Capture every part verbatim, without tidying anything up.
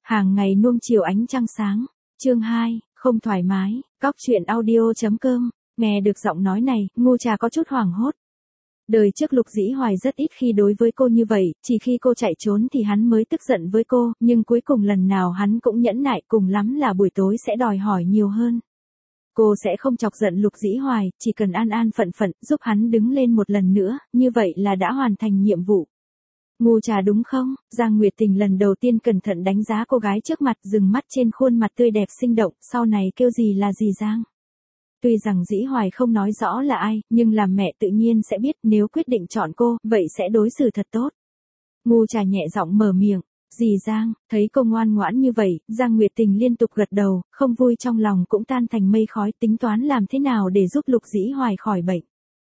Hàng ngày nuông chiều ánh trăng sáng. Chương hai, không thoải mái. Cóc truyện audio.com. Nghe được giọng nói này, Ngu Trà có chút hoảng hốt. Đời trước Lục Dĩ Hoài rất ít khi đối với cô như vậy, chỉ khi cô chạy trốn thì hắn mới tức giận với cô, nhưng cuối cùng lần nào hắn cũng nhẫn nại, cùng lắm là buổi tối sẽ đòi hỏi nhiều hơn. Cô sẽ không chọc giận Lục Dĩ Hoài, chỉ cần an an phận phận, giúp hắn đứng lên một lần nữa, như vậy là đã hoàn thành nhiệm vụ. Ngu Trà đúng không? Giang Nguyệt Tình lần đầu tiên cẩn thận đánh giá cô gái trước mặt, dừng mắt trên khuôn mặt tươi đẹp sinh động, sau này kêu gì là gì Giang. Tuy rằng Dĩ Hoài không nói rõ là ai, nhưng làm mẹ tự nhiên sẽ biết, nếu quyết định chọn cô, vậy sẽ đối xử thật tốt. Ngu Trà nhẹ giọng mở miệng, dì Giang, thấy cô ngoan ngoãn như vậy, Giang Nguyệt Tình liên tục gật đầu, không vui trong lòng cũng tan thành mây khói, tính toán làm thế nào để giúp Lục Dĩ Hoài khỏi bệnh.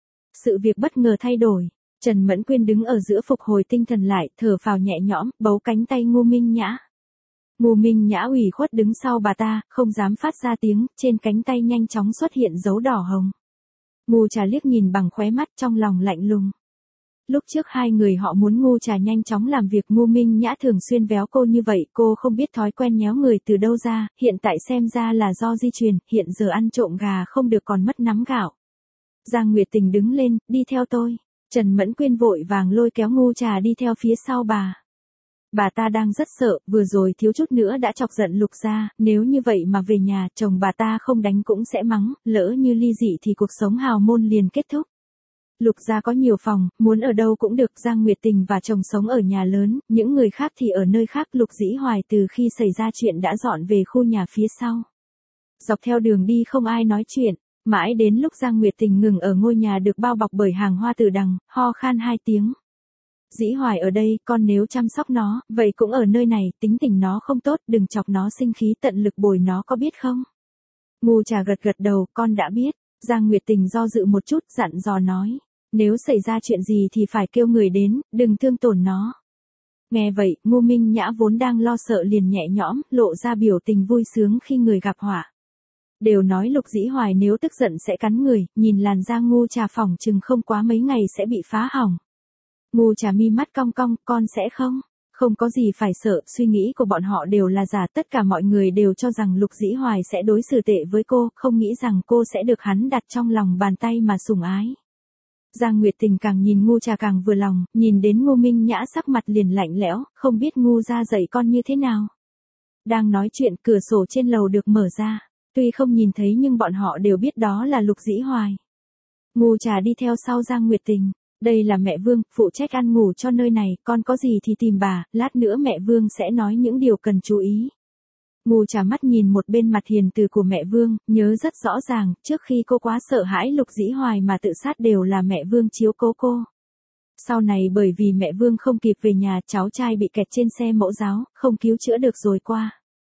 Sự việc bất ngờ thay đổi, Trần Mẫn Quyên đứng ở giữa phục hồi tinh thần lại, thở phào nhẹ nhõm, bấu cánh tay Ngô Minh Nhã. Ngô Minh Nhã ủy khuất đứng sau bà ta, không dám phát ra tiếng, trên cánh tay nhanh chóng xuất hiện dấu đỏ hồng. Ngu Trà liếc nhìn bằng khóe mắt, trong lòng lạnh lùng. Lúc trước hai người họ muốn Ngu Trà nhanh chóng làm việc, Ngô Minh Nhã thường xuyên véo cô như vậy, cô không biết thói quen nhéo người từ đâu ra, hiện tại xem ra là do di truyền, hiện giờ ăn trộm gà không được còn mất nắm gạo. Giang Nguyệt Tình đứng lên, đi theo tôi. Trần Mẫn Quyên vội vàng lôi kéo Ngu Trà đi theo phía sau bà. Bà ta đang rất sợ, vừa rồi thiếu chút nữa đã chọc giận Lục gia, nếu như vậy mà về nhà, chồng bà ta không đánh cũng sẽ mắng, lỡ như ly dị thì cuộc sống hào môn liền kết thúc. Lục gia có nhiều phòng, muốn ở đâu cũng được, Giang Nguyệt Tình và chồng sống ở nhà lớn, những người khác thì ở nơi khác. Lục Dĩ Hoài từ khi xảy ra chuyện đã dọn về khu nhà phía sau. Dọc theo đường đi không ai nói chuyện, mãi đến lúc Giang Nguyệt Tình ngừng ở ngôi nhà được bao bọc bởi hàng hoa tử đằng, ho khan hai tiếng. Dĩ Hoài ở đây, con nếu chăm sóc nó, vậy cũng ở nơi này, tính tình nó không tốt, đừng chọc nó sinh khí, tận lực bồi nó, có biết không? Ngu Trà gật gật đầu, con đã biết. Giang Nguyệt Tình do dự một chút, dặn dò nói, nếu xảy ra chuyện gì thì phải kêu người đến, đừng thương tổn nó. Nghe vậy, Ngô Minh Nhã vốn đang lo sợ liền nhẹ nhõm, lộ ra biểu tình vui sướng khi người gặp họa. Đều nói Lục Dĩ Hoài nếu tức giận sẽ cắn người, nhìn làn da Ngu Trà phỏng chừng không quá mấy ngày sẽ bị phá hỏng. Ngu Trà mi mắt cong cong, con sẽ không? Không có gì phải sợ, suy nghĩ của bọn họ đều là giả, tất cả mọi người đều cho rằng Lục Dĩ Hoài sẽ đối xử tệ với cô, không nghĩ rằng cô sẽ được hắn đặt trong lòng bàn tay mà sủng ái. Giang Nguyệt Tình càng nhìn Ngu Trà càng vừa lòng, nhìn đến Ngô Minh Nhã sắc mặt liền lạnh lẽo, không biết Ngu gia dạy con như thế nào. Đang nói chuyện, cửa sổ trên lầu được mở ra, tuy không nhìn thấy nhưng bọn họ đều biết đó là Lục Dĩ Hoài. Ngu Trà đi theo sau Giang Nguyệt Tình. Đây là mẹ Vương, phụ trách ăn ngủ cho nơi này, con có gì thì tìm bà, lát nữa mẹ Vương sẽ nói những điều cần chú ý. Ngu Trà mắt nhìn một bên mặt hiền từ của mẹ Vương, nhớ rất rõ ràng, trước khi cô quá sợ hãi Lục Dĩ Hoài mà tự sát đều là mẹ Vương chiếu cố cô. Sau này bởi vì mẹ Vương không kịp về nhà, cháu trai bị kẹt trên xe mẫu giáo, không cứu chữa được rồi qua.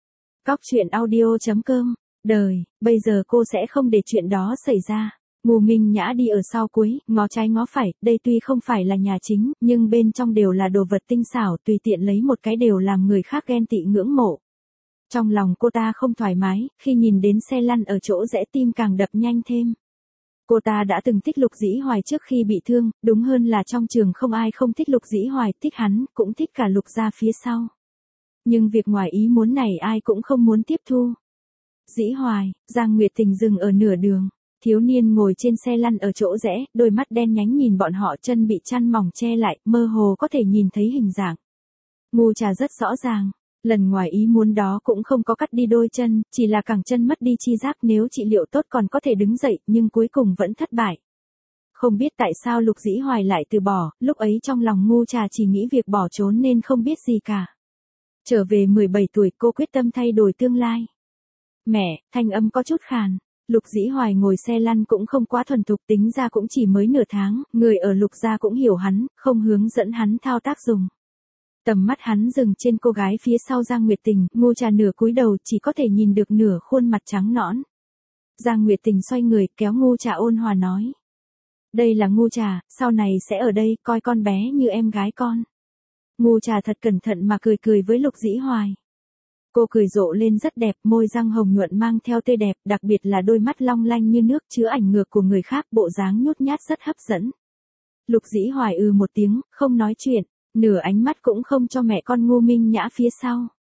Cóc truyện audio.com. Đời, bây giờ cô sẽ không để chuyện đó xảy ra. Ngô Minh Nhã đi ở sau cuối, ngó trái ngó phải, đây tuy không phải là nhà chính, nhưng bên trong đều là đồ vật tinh xảo, tùy tiện lấy một cái đều làm người khác ghen tị ngưỡng mộ. Trong lòng cô ta không thoải mái, khi nhìn đến xe lăn ở chỗ rẽ tim càng đập nhanh thêm. Cô ta đã từng thích Lục Dĩ Hoài trước khi bị thương, đúng hơn là trong trường không ai không thích Lục Dĩ Hoài, thích hắn, cũng thích cả Lục gia phía sau. Nhưng việc ngoài ý muốn này ai cũng không muốn tiếp thu. Dĩ Hoài, Giang Nguyệt Tình dừng ở nửa đường. Thiếu niên ngồi trên xe lăn ở chỗ rẽ, đôi mắt đen nhánh nhìn bọn họ, chân bị chăn mỏng che lại, mơ hồ có thể nhìn thấy hình dạng. Ngu Trà rất rõ ràng, lần ngoài ý muốn đó cũng không có cắt đi đôi chân, chỉ là cẳng chân mất đi chi giác, nếu trị liệu tốt còn có thể đứng dậy, nhưng cuối cùng vẫn thất bại. Không biết tại sao Lục Dĩ Hoài lại từ bỏ, lúc ấy trong lòng Ngu Trà chỉ nghĩ việc bỏ trốn nên không biết gì cả. Trở về mười bảy tuổi, cô quyết tâm thay đổi tương lai. Mẹ, thanh âm có chút khàn. Lục Dĩ Hoài ngồi xe lăn cũng không quá thuần thục, tính ra cũng chỉ mới nửa tháng, người ở Lục gia cũng hiểu hắn, không hướng dẫn hắn thao tác dùng. Tầm mắt hắn dừng trên cô gái phía sau Giang Nguyệt Tình, Ngu Trà nửa cúi đầu chỉ có thể nhìn được nửa khuôn mặt trắng nõn. Giang Nguyệt Tình xoay người, kéo Ngu Trà ôn hòa nói. Đây là Ngu Trà, sau này sẽ ở đây, coi con bé như em gái con. Ngu Trà thật cẩn thận mà cười cười với Lục Dĩ Hoài. Cô cười rộ lên rất đẹp, môi răng hồng nhuận mang theo tươi đẹp, đặc biệt là đôi mắt long lanh như nước chứa ảnh ngược của người khác, bộ dáng nhút nhát rất hấp dẫn. Lục Dĩ Hoài ừ một tiếng, không nói chuyện, nửa ánh mắt cũng không cho mẹ con Ngô Minh Nhã phía sau.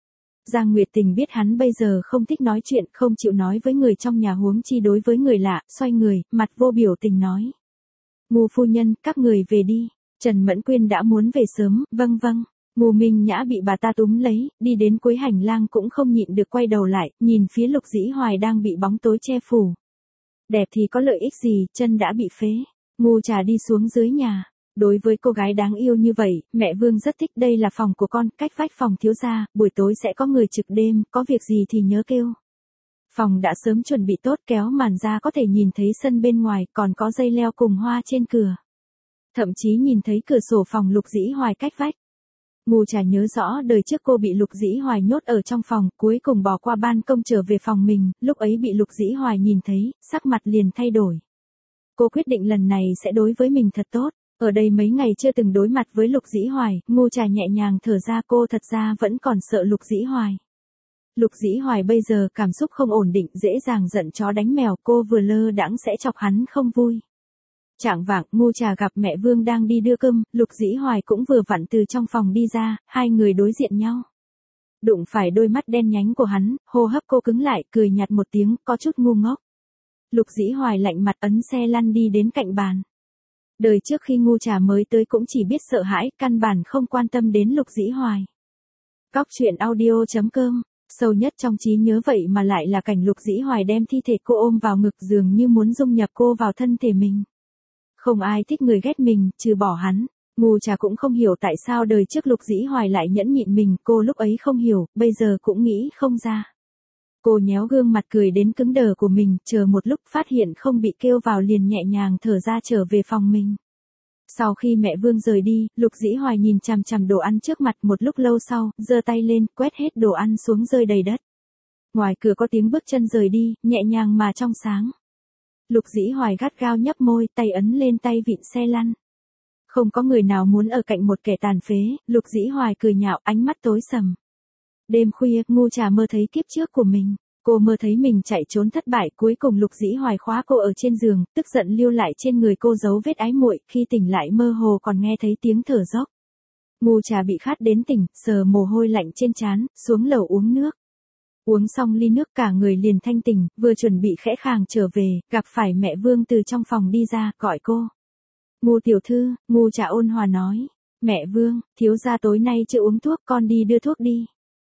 Giang Nguyệt Tình biết hắn bây giờ không thích nói chuyện, không chịu nói với người trong nhà huống chi đối với người lạ, xoay người, mặt vô biểu tình nói. Ngô phu nhân, các người về đi. Trần Mẫn Quyên đã muốn về sớm, vâng vâng. Ngô Minh Nhã bị bà ta túm lấy, đi đến cuối hành lang cũng không nhịn được quay đầu lại, nhìn phía Lục Dĩ Hoài đang bị bóng tối che phủ. Đẹp thì có lợi ích gì, chân đã bị phế. Ngô Trà đi xuống dưới nhà. Đối với cô gái đáng yêu như vậy, mẹ Vương rất thích. Đây là phòng của con, cách vách phòng thiếu gia, buổi tối sẽ có người trực đêm, có việc gì thì nhớ kêu. Phòng đã sớm chuẩn bị tốt, kéo màn ra có thể nhìn thấy sân bên ngoài, còn có dây leo cùng hoa trên cửa. Thậm chí nhìn thấy cửa sổ phòng Lục Dĩ Hoài cách vách. Ngô Trà nhớ rõ đời trước cô bị Lục Dĩ Hoài nhốt ở trong phòng, cuối cùng bỏ qua ban công trở về phòng mình, lúc ấy bị Lục Dĩ Hoài nhìn thấy, sắc mặt liền thay đổi. Cô quyết định lần này sẽ đối với mình thật tốt. Ở đây mấy ngày chưa từng đối mặt với Lục Dĩ Hoài, Ngô Trà nhẹ nhàng thở ra, cô thật ra vẫn còn sợ Lục Dĩ Hoài. Lục Dĩ Hoài bây giờ cảm xúc không ổn định, dễ dàng giận chó đánh mèo, cô vừa lơ đãng sẽ chọc hắn không vui. Chạng vạng, Ngô Trà gặp mẹ Vương đang đi đưa cơm, Lục Dĩ Hoài cũng vừa vặn từ trong phòng đi ra, hai người đối diện nhau. Đụng phải đôi mắt đen nhánh của hắn, hô hấp cô cứng lại, cười nhạt một tiếng, có chút ngu ngốc. Lục Dĩ Hoài lạnh mặt ấn xe lăn đi đến cạnh bàn. Đời trước khi Ngô Trà mới tới cũng chỉ biết sợ hãi, căn bản không quan tâm đến Lục Dĩ Hoài. Cóc truyện audio chấm com, sâu nhất trong trí nhớ vậy mà lại là cảnh Lục Dĩ Hoài đem thi thể cô ôm vào ngực, dường như muốn dung nhập cô vào thân thể mình. Không ai thích người ghét mình, trừ bỏ hắn. Ngô Trà cũng không hiểu tại sao đời trước Lục Dĩ Hoài lại nhẫn nhịn mình, cô lúc ấy không hiểu, bây giờ cũng nghĩ không ra. Cô nhéo gương mặt cười đến cứng đờ của mình, chờ một lúc phát hiện không bị kêu vào liền nhẹ nhàng thở ra trở về phòng mình. Sau khi mẹ Vương rời đi, Lục Dĩ Hoài nhìn chằm chằm đồ ăn trước mặt, một lúc lâu sau, giơ tay lên, quét hết đồ ăn xuống rơi đầy đất. Ngoài cửa có tiếng bước chân rời đi, nhẹ nhàng mà trong sáng. Lục Dĩ Hoài gắt gao nhấp môi, tay ấn lên tay vịn xe lăn. Không có người nào muốn ở cạnh một kẻ tàn phế, Lục Dĩ Hoài cười nhạo, ánh mắt tối sầm. Đêm khuya, Ngô Trà mơ thấy kiếp trước của mình. Cô mơ thấy mình chạy trốn thất bại, cuối cùng Lục Dĩ Hoài khóa cô ở trên giường, tức giận lưu lại trên người cô dấu vết ái muội, khi tỉnh lại mơ hồ còn nghe thấy tiếng thở dốc. Ngô Trà bị khát đến tỉnh, sờ mồ hôi lạnh trên trán, xuống lầu uống nước. Uống xong ly nước cả người liền thanh tỉnh, vừa chuẩn bị khẽ khàng trở về, gặp phải mẹ Vương từ trong phòng đi ra, gọi cô. Ngô tiểu thư, Ngô Trà ôn hòa nói. Mẹ Vương, thiếu gia tối nay chưa uống thuốc, con đi đưa thuốc đi.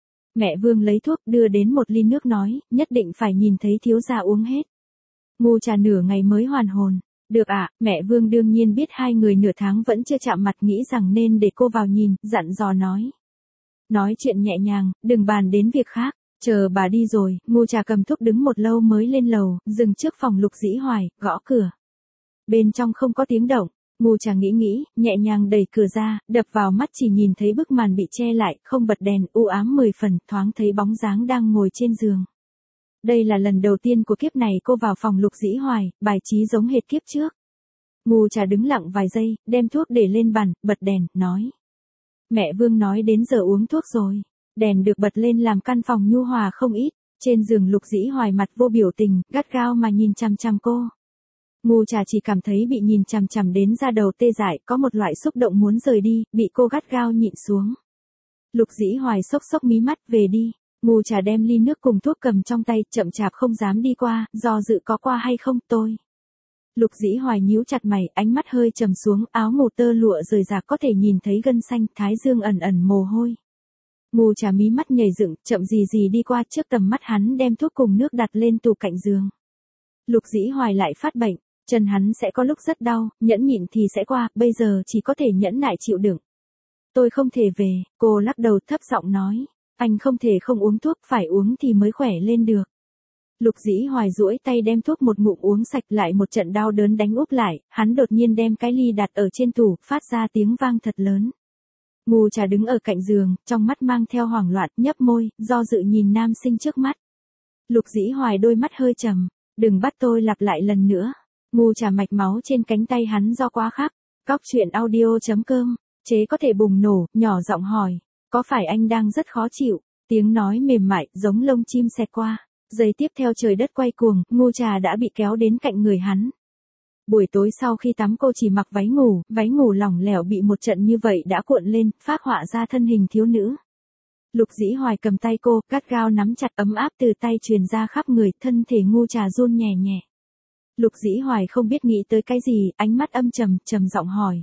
Mẹ Vương lấy thuốc đưa đến một ly nước nói, nhất định phải nhìn thấy thiếu gia uống hết. Ngô Trà nửa ngày mới hoàn hồn. Được ạ, à, mẹ Vương đương nhiên biết hai người nửa tháng vẫn chưa chạm mặt, nghĩ rằng nên để cô vào nhìn, dặn dò nói. Nói chuyện nhẹ nhàng, đừng bàn đến việc khác. Chờ bà đi rồi, Ngô Trà cầm thuốc đứng một lâu mới lên lầu, dừng trước phòng Lục Dĩ Hoài, gõ cửa. Bên trong không có tiếng động, Ngô Trà nghĩ nghĩ, nhẹ nhàng đẩy cửa ra, đập vào mắt chỉ nhìn thấy bức màn bị che lại, không bật đèn, u ám mười phần, thoáng thấy bóng dáng đang ngồi trên giường. Đây là lần đầu tiên của kiếp này cô vào phòng Lục Dĩ Hoài, bài trí giống hệt kiếp trước. Ngô Trà đứng lặng vài giây, đem thuốc để lên bàn, bật đèn, nói. Mẹ Vương nói đến giờ uống thuốc rồi. Đèn được bật lên làm căn phòng nhu hòa không ít, trên giường Lục Dĩ Hoài mặt vô biểu tình, gắt gao mà nhìn chằm chằm cô. Ngô Trà chỉ cảm thấy bị nhìn chằm chằm đến da đầu tê dại, có một loại xúc động muốn rời đi, bị cô gắt gao nhịn xuống. Lục Dĩ Hoài sốc sốc mí mắt, về đi. Ngô Trà đem ly nước cùng thuốc cầm trong tay, chậm chạp không dám đi qua, do dự có qua hay không, tôi. Lục Dĩ Hoài nhíu chặt mày, ánh mắt hơi trầm xuống, áo ngủ tơ lụa rời rạc có thể nhìn thấy gân xanh, thái dương ẩn ẩn mồ hôi. Ngô Trà mí mắt nhảy dựng, chậm gì gì đi qua trước tầm mắt hắn, đem thuốc cùng nước đặt lên tủ cạnh giường. Lục Dĩ Hoài lại phát bệnh, chân hắn sẽ có lúc rất đau, nhẫn nhịn thì sẽ qua, bây giờ chỉ có thể nhẫn nại chịu đựng. Tôi không thể về, cô lắc đầu thấp giọng nói, anh không thể không uống thuốc, phải uống thì mới khỏe lên được. Lục Dĩ Hoài duỗi tay đem thuốc một ngụm uống sạch, lại một trận đau đớn đánh úp lại, hắn đột nhiên đem cái ly đặt ở trên tủ, phát ra tiếng vang thật lớn. Ngô Trà đứng ở cạnh giường, trong mắt mang theo hoảng loạn, nhấp môi, do dự nhìn nam sinh trước mắt. Lục Dĩ Hoài đôi mắt hơi trầm, đừng bắt tôi lặp lại lần nữa. Ngô Trà mạch máu trên cánh tay hắn do quá khắc. Cóc truyện audio chấm com, chế có thể bùng nổ, nhỏ giọng hỏi, có phải anh đang rất khó chịu? Tiếng nói mềm mại, giống lông chim xẹt qua. Giây tiếp theo trời đất quay cuồng, Ngô Trà đã bị kéo đến cạnh người hắn. Buổi tối sau khi tắm cô chỉ mặc váy ngủ, váy ngủ lỏng lẻo bị một trận như vậy đã cuộn lên, phác họa ra thân hình thiếu nữ. Lục Dĩ Hoài cầm tay cô, gắt gao nắm chặt, ấm áp từ tay truyền ra khắp người, thân thể Ngu Trà run nhẹ nhẹ. Lục Dĩ Hoài không biết nghĩ tới cái gì, ánh mắt âm trầm, trầm giọng hỏi.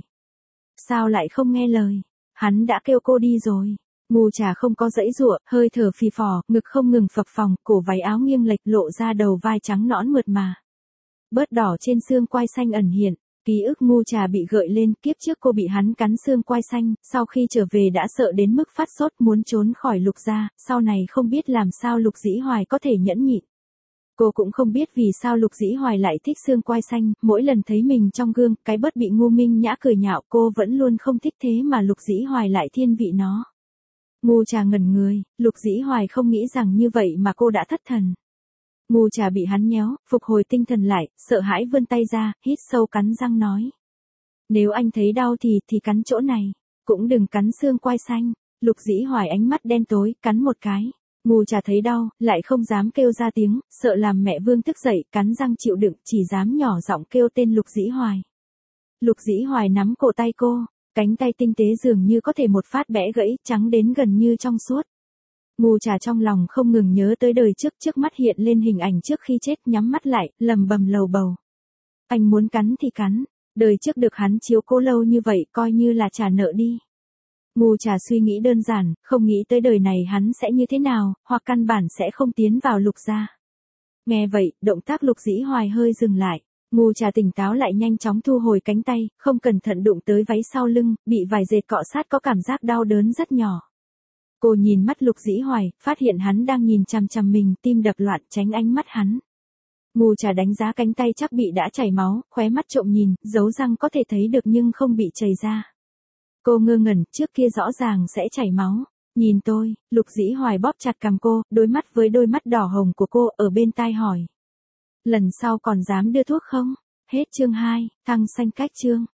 Sao lại không nghe lời? Hắn đã kêu cô đi rồi. Ngu Trà không có giãy giụa, hơi thở phì phò, ngực không ngừng phập phồng, cổ váy áo nghiêng lệch lộ ra đầu vai trắng nõn mượt mà. Bớt đỏ trên xương quai xanh ẩn hiện, ký ức Ngu Trà bị gợi lên, kiếp trước cô bị hắn cắn xương quai xanh, sau khi trở về đã sợ đến mức phát sốt muốn trốn khỏi Lục gia, sau này không biết làm sao Lục Dĩ Hoài có thể nhẫn nhịn. Cô cũng không biết vì sao Lục Dĩ Hoài lại thích xương quai xanh, mỗi lần thấy mình trong gương, cái bớt bị Ngu Minh Nhã cười nhạo cô vẫn luôn không thích thế mà Lục Dĩ Hoài lại thiên vị nó. Ngu Trà ngẩn người, Lục Dĩ Hoài không nghĩ rằng như vậy mà cô đã thất thần. Ngu Trà bị hắn nhéo, phục hồi tinh thần lại, sợ hãi vươn tay ra, hít sâu cắn răng nói. Nếu anh thấy đau thì, thì cắn chỗ này, cũng đừng cắn xương quai xanh. Lục Dĩ Hoài ánh mắt đen tối, cắn một cái. Ngu Trà thấy đau, lại không dám kêu ra tiếng, sợ làm mẹ Vương tức dậy, cắn răng chịu đựng, chỉ dám nhỏ giọng kêu tên Lục Dĩ Hoài. Lục Dĩ Hoài nắm cổ tay cô, cánh tay tinh tế dường như có thể một phát bẽ gãy, trắng đến gần như trong suốt. Ngu Trà trong lòng không ngừng nhớ tới đời trước, trước mắt hiện lên hình ảnh trước khi chết, nhắm mắt lại, lầm bầm lầu bầu. Anh muốn cắn thì cắn, đời trước được hắn chiếu cố lâu như vậy coi như là trả nợ đi. Ngu Trà suy nghĩ đơn giản, không nghĩ tới đời này hắn sẽ như thế nào, hoặc căn bản sẽ không tiến vào Lục gia. Nghe vậy, động tác Lục Dĩ Hoài hơi dừng lại. Ngu Trà tỉnh táo lại nhanh chóng thu hồi cánh tay, không cẩn thận đụng tới váy sau lưng, bị vải dệt cọ sát có cảm giác đau đớn rất nhỏ. Cô nhìn mắt Lục Dĩ Hoài, phát hiện hắn đang nhìn chằm chằm mình, tim đập loạn, tránh ánh mắt hắn. Ngu Trà đánh giá cánh tay chắc bị đã chảy máu, khóe mắt trộm nhìn, dấu răng có thể thấy được nhưng không bị chảy ra. Cô ngơ ngẩn, trước kia rõ ràng sẽ chảy máu. Nhìn tôi, Lục Dĩ Hoài bóp chặt cằm cô, đối mắt với đôi mắt đỏ hồng của cô, ở bên tai hỏi. Lần sau còn dám đưa thuốc không? Hết chương hai, thăng xanh cách chương.